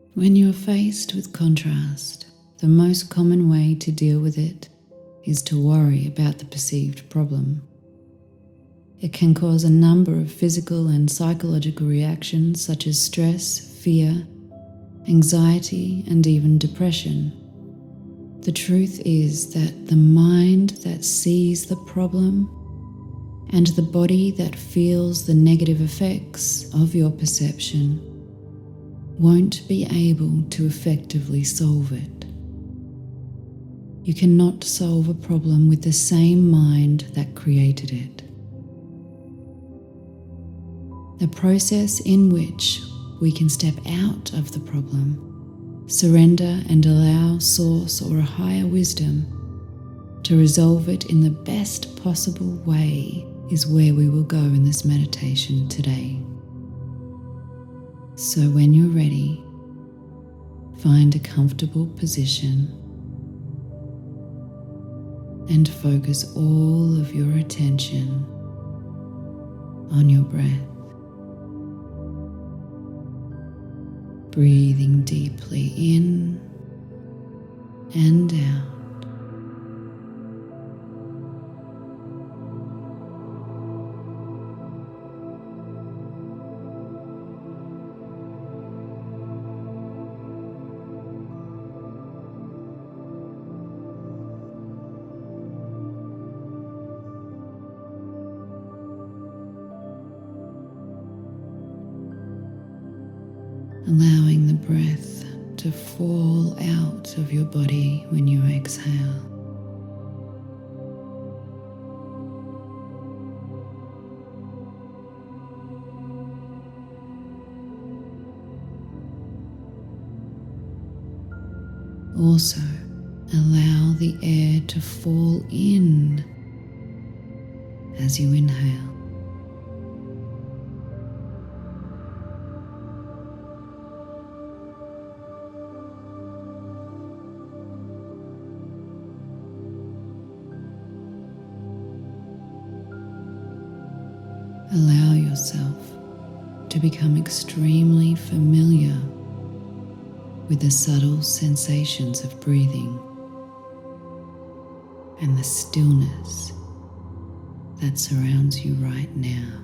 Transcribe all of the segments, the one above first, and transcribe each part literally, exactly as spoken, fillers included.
When you're faced with contrast, the most common way to deal with it is to worry about the perceived problem. It can cause a number of physical and psychological reactions such as stress, fear, anxiety, and even depression. The truth is that the mind that sees the problem and the body that feels the negative effects of your perception won't be able to effectively solve it. You cannot solve a problem with the same mind that created it. The process in which we can step out of the problem, surrender and allow Source or a higher wisdom to resolve it in the best possible way is where we will go in this meditation today. So when you're ready, find a comfortable position and focus all of your attention on your breath. Breathing deeply in and out. Allowing the breath to fall out of your body when you exhale. Also, allow the air to fall in as you inhale. Allow yourself to become extremely familiar with the subtle sensations of breathing and the stillness that surrounds you right now.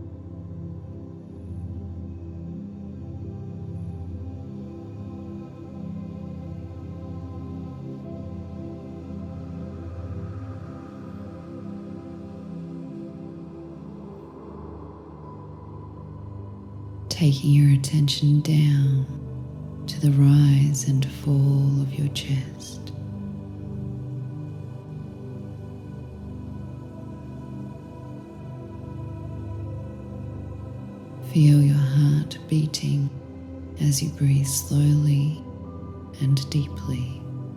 Taking your attention down to the rise and fall of your chest. Feel your heart beating as you breathe slowly and deeply.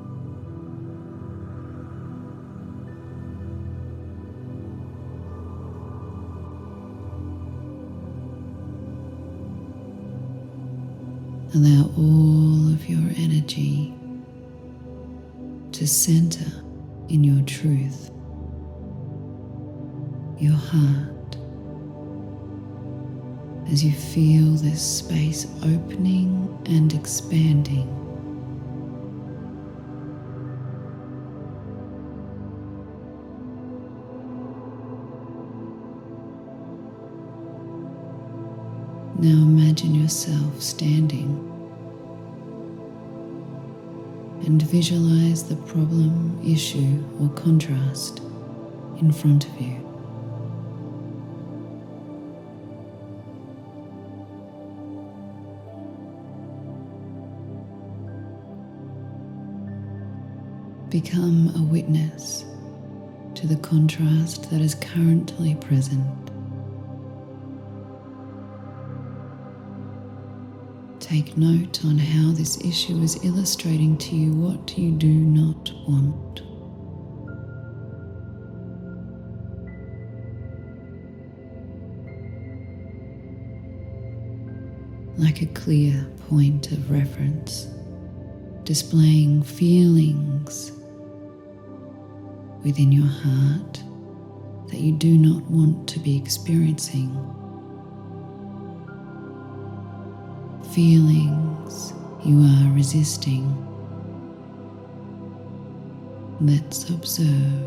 Allow all of your energy to center in your truth, your heart, as you feel this space opening and expanding. Now imagine yourself standing and visualize the problem, issue, or contrast in front of you. Become a witness to the contrast that is currently present. Take note on how this issue is illustrating to you what you do not want. Like a clear point of reference, displaying feelings within your heart that you do not want to be experiencing. Feelings you are resisting. Let's observe.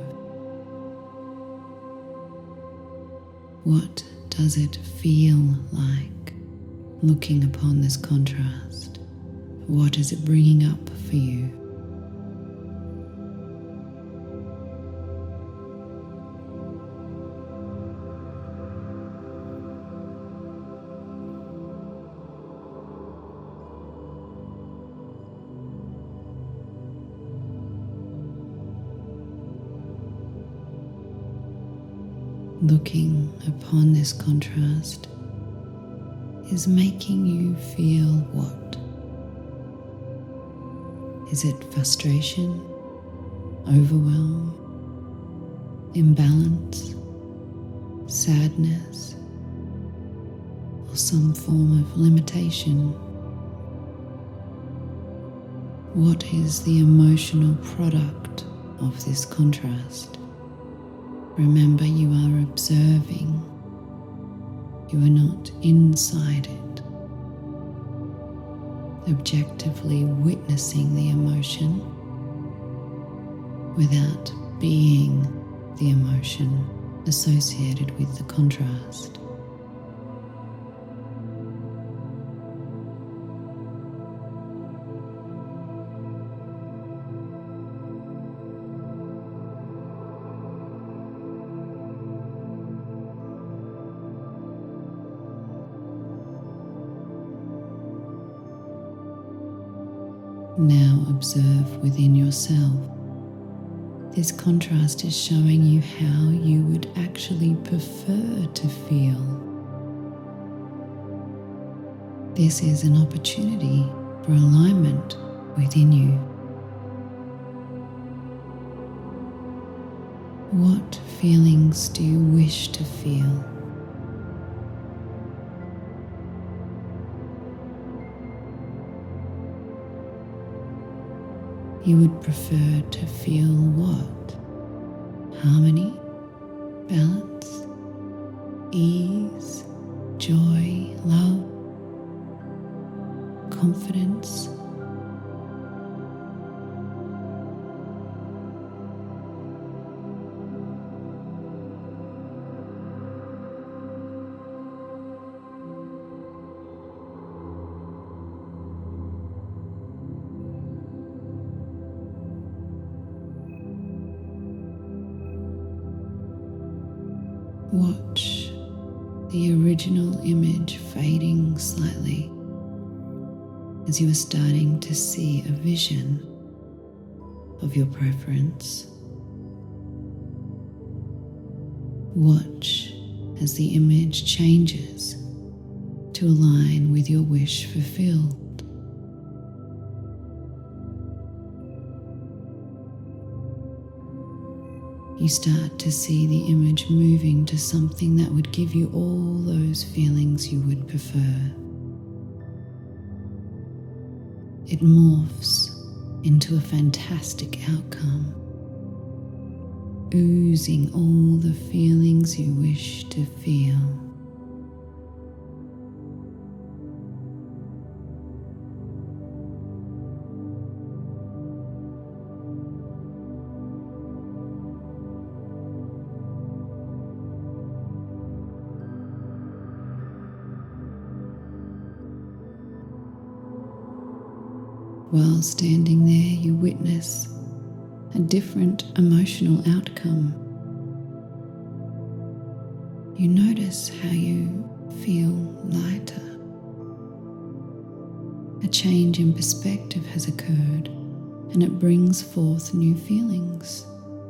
What does it feel like looking upon this contrast? What is it bringing up for you? Looking upon this contrast is making you feel what? Is it frustration, overwhelm, imbalance, sadness, or some form of limitation? What is the emotional product of this contrast? Remember, you are observing. You are not inside it. Objectively witnessing the emotion without being the emotion associated with the contrast. Now observe within yourself. This contrast is showing you how you would actually prefer to feel. This is an opportunity for alignment within you. What feelings do you wish to feel? You would prefer to feel what? Harmony, balance, ease, joy, love, confidence. Watch the original image fading slightly as you are starting to see a vision of your preference. Watch as the image changes to align with your wish fulfilled. You start to see the image moving to something that would give you all those feelings you would prefer. It morphs into a fantastic outcome, oozing all the feelings you wish to feel. While standing there, you witness a different emotional outcome. You notice how you feel lighter. A change in perspective has occurred, and it brings forth new feelings.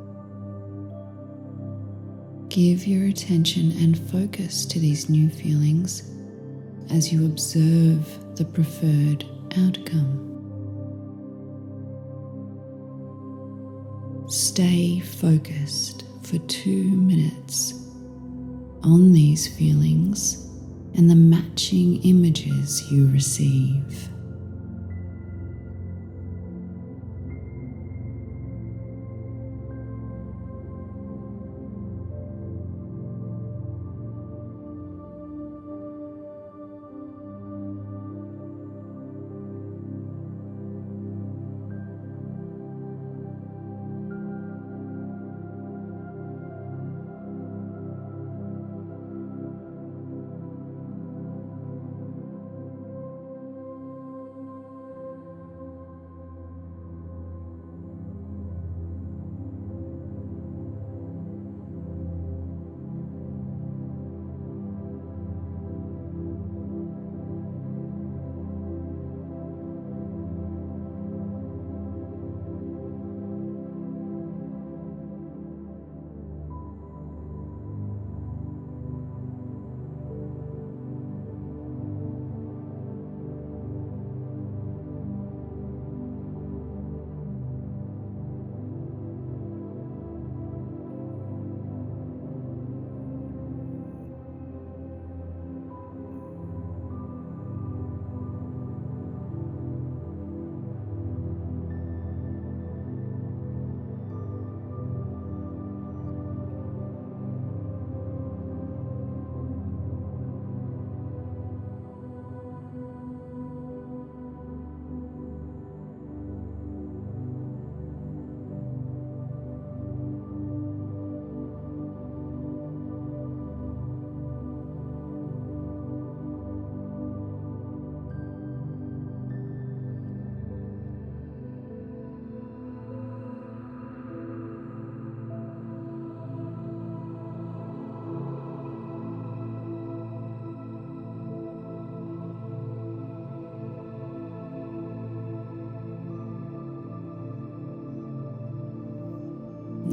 Give your attention and focus to these new feelings as you observe the preferred outcome. Stay focused for two minutes on these feelings and the matching images you receive.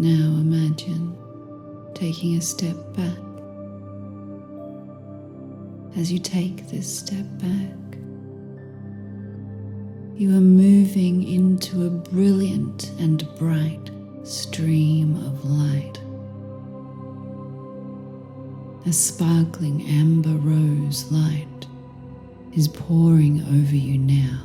Now imagine taking a step back. As you take this step back, you are moving into a brilliant and bright stream of light. A sparkling amber rose light is pouring over you now.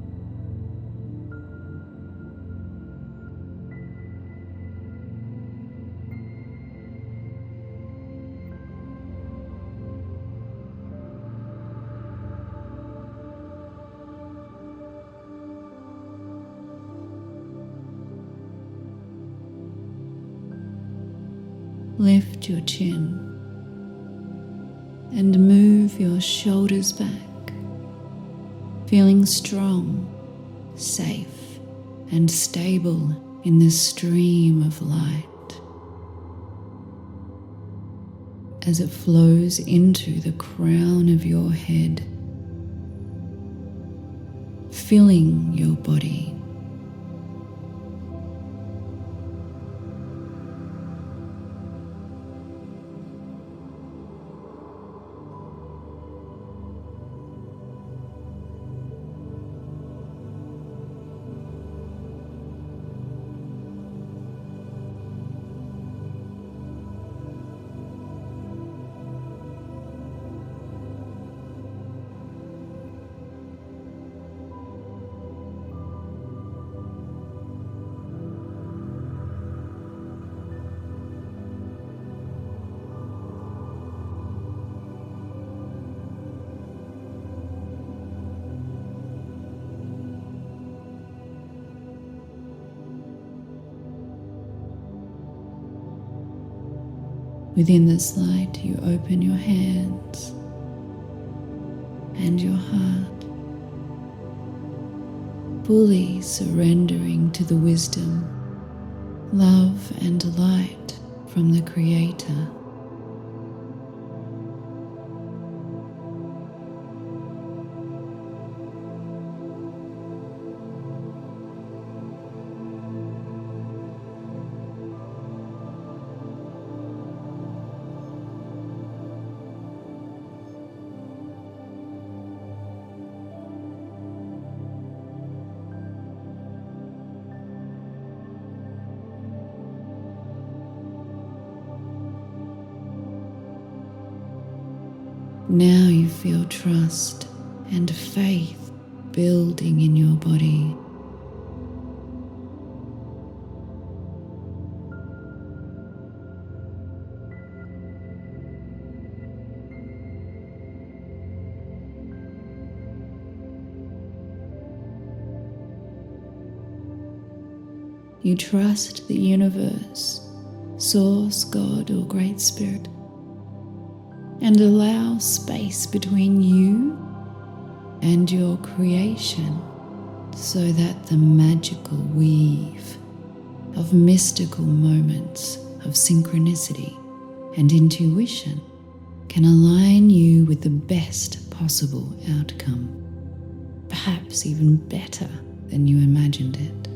Lift your chin and move your shoulders back, feeling strong, safe, and stable in this stream of light. As it flows into the crown of your head, filling your body. Within this light, you open your hands and your heart, fully surrendering to the wisdom, love, and light from the Creator. Now you feel trust and faith building in your body. You trust the universe, Source, God, or Great Spirit, and allow space between you and your creation so that the magical weave of mystical moments of synchronicity and intuition can align you with the best possible outcome, perhaps even better than you imagined it.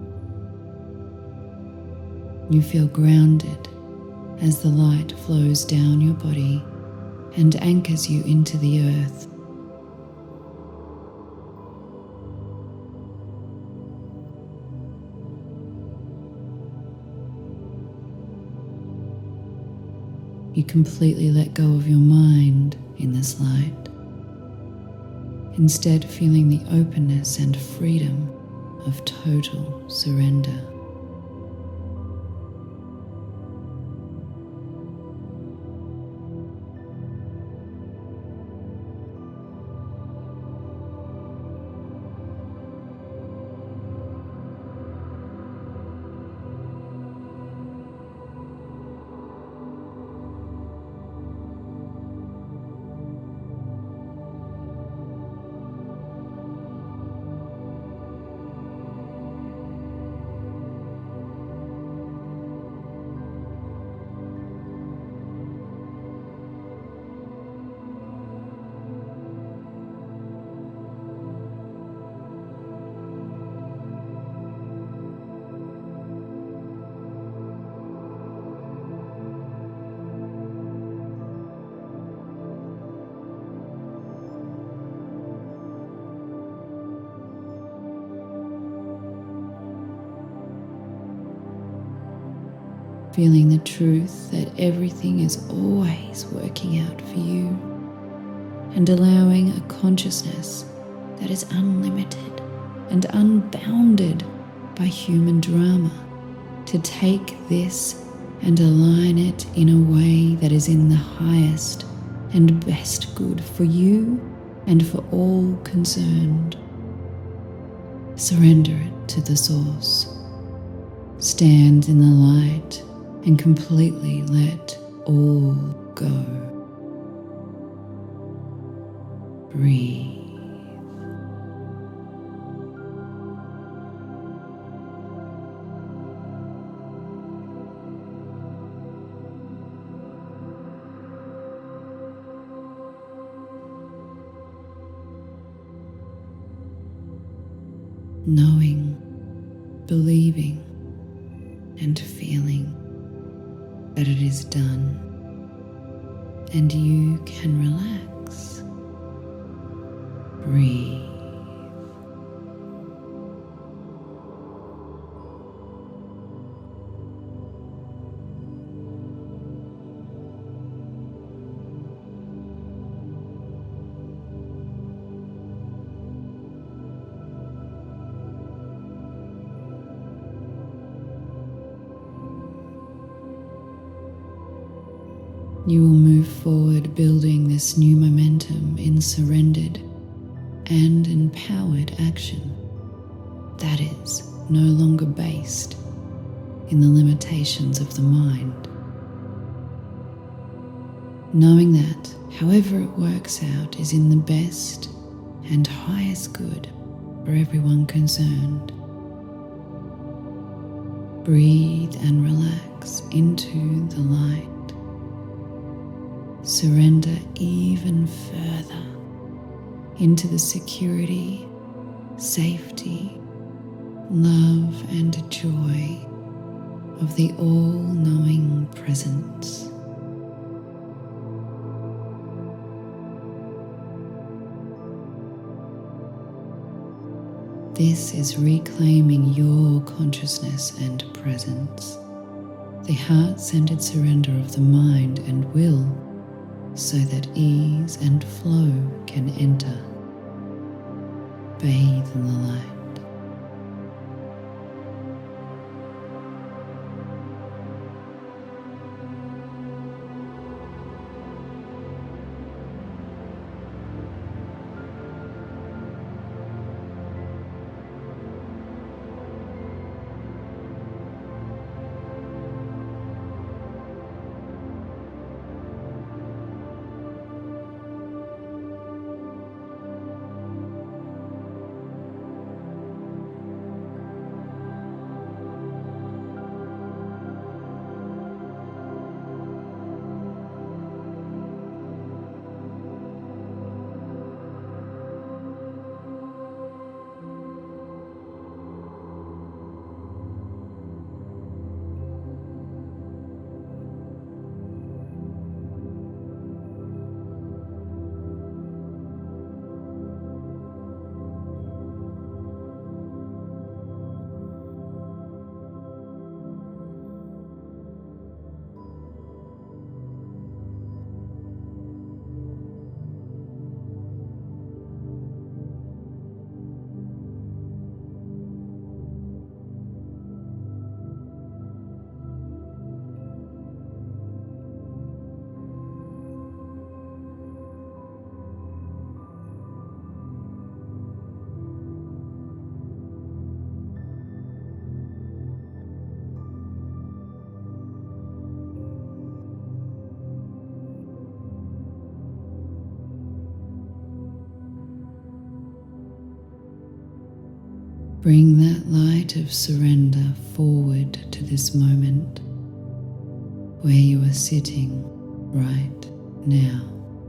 You feel grounded as the light flows down your body and anchors you into the earth. You completely let go of your mind in this light, instead feeling the openness and freedom of total surrender. feeling the truth that everything is always working out for you, and allowing a consciousness that is unlimited and unbounded by human drama to take this and align it in a way that is in the highest and best good for you and for all concerned. Surrender it to the source. Stand in the light and completely let all go. Breathe. Knowing, believing, and feeling that it is done, and you can relax. Breathe. You will move forward building this new momentum in surrendered and empowered action that is no longer based in the limitations of the mind. Knowing that however it works out is in the best and highest good for everyone concerned. Breathe and relax into the light. Surrender even further into the security, safety, love, and joy of the all-knowing presence. This is reclaiming your consciousness and presence, the heart-centered surrender of the mind and will, so that ease and flow can enter. Bathe in the light. Bring that light of surrender forward to this moment where you are sitting right now.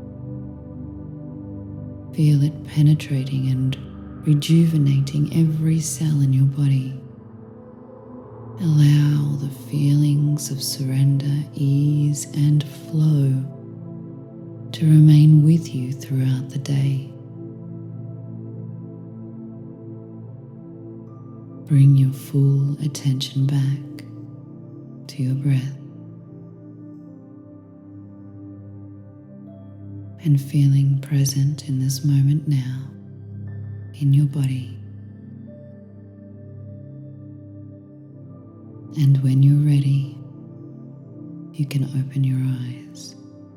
Feel it penetrating and rejuvenating every cell in your body. Allow the feelings of surrender, ease, and flow to remain with you throughout the day. Bring your full attention back to your breath and feeling present in this moment now in your body. And when you're ready, you can open your eyes.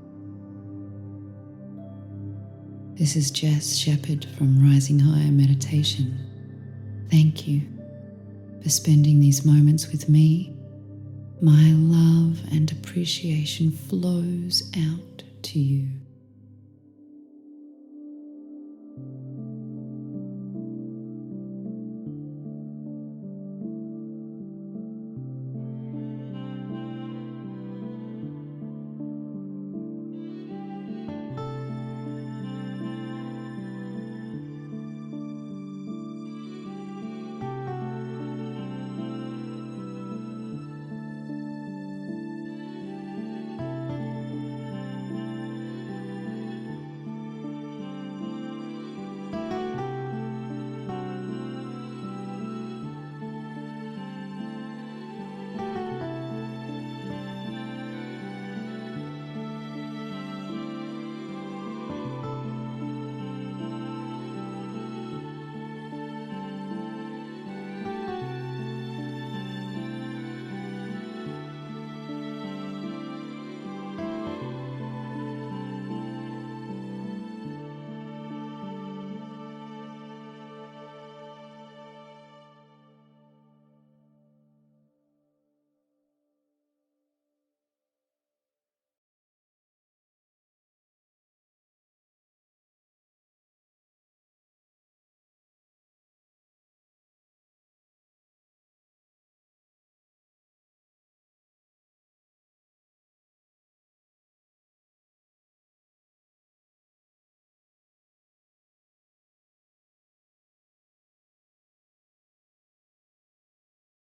This is Jess Shepherd from Rising Higher Meditation. Thank you for spending these moments with me. My love and appreciation flows out to you.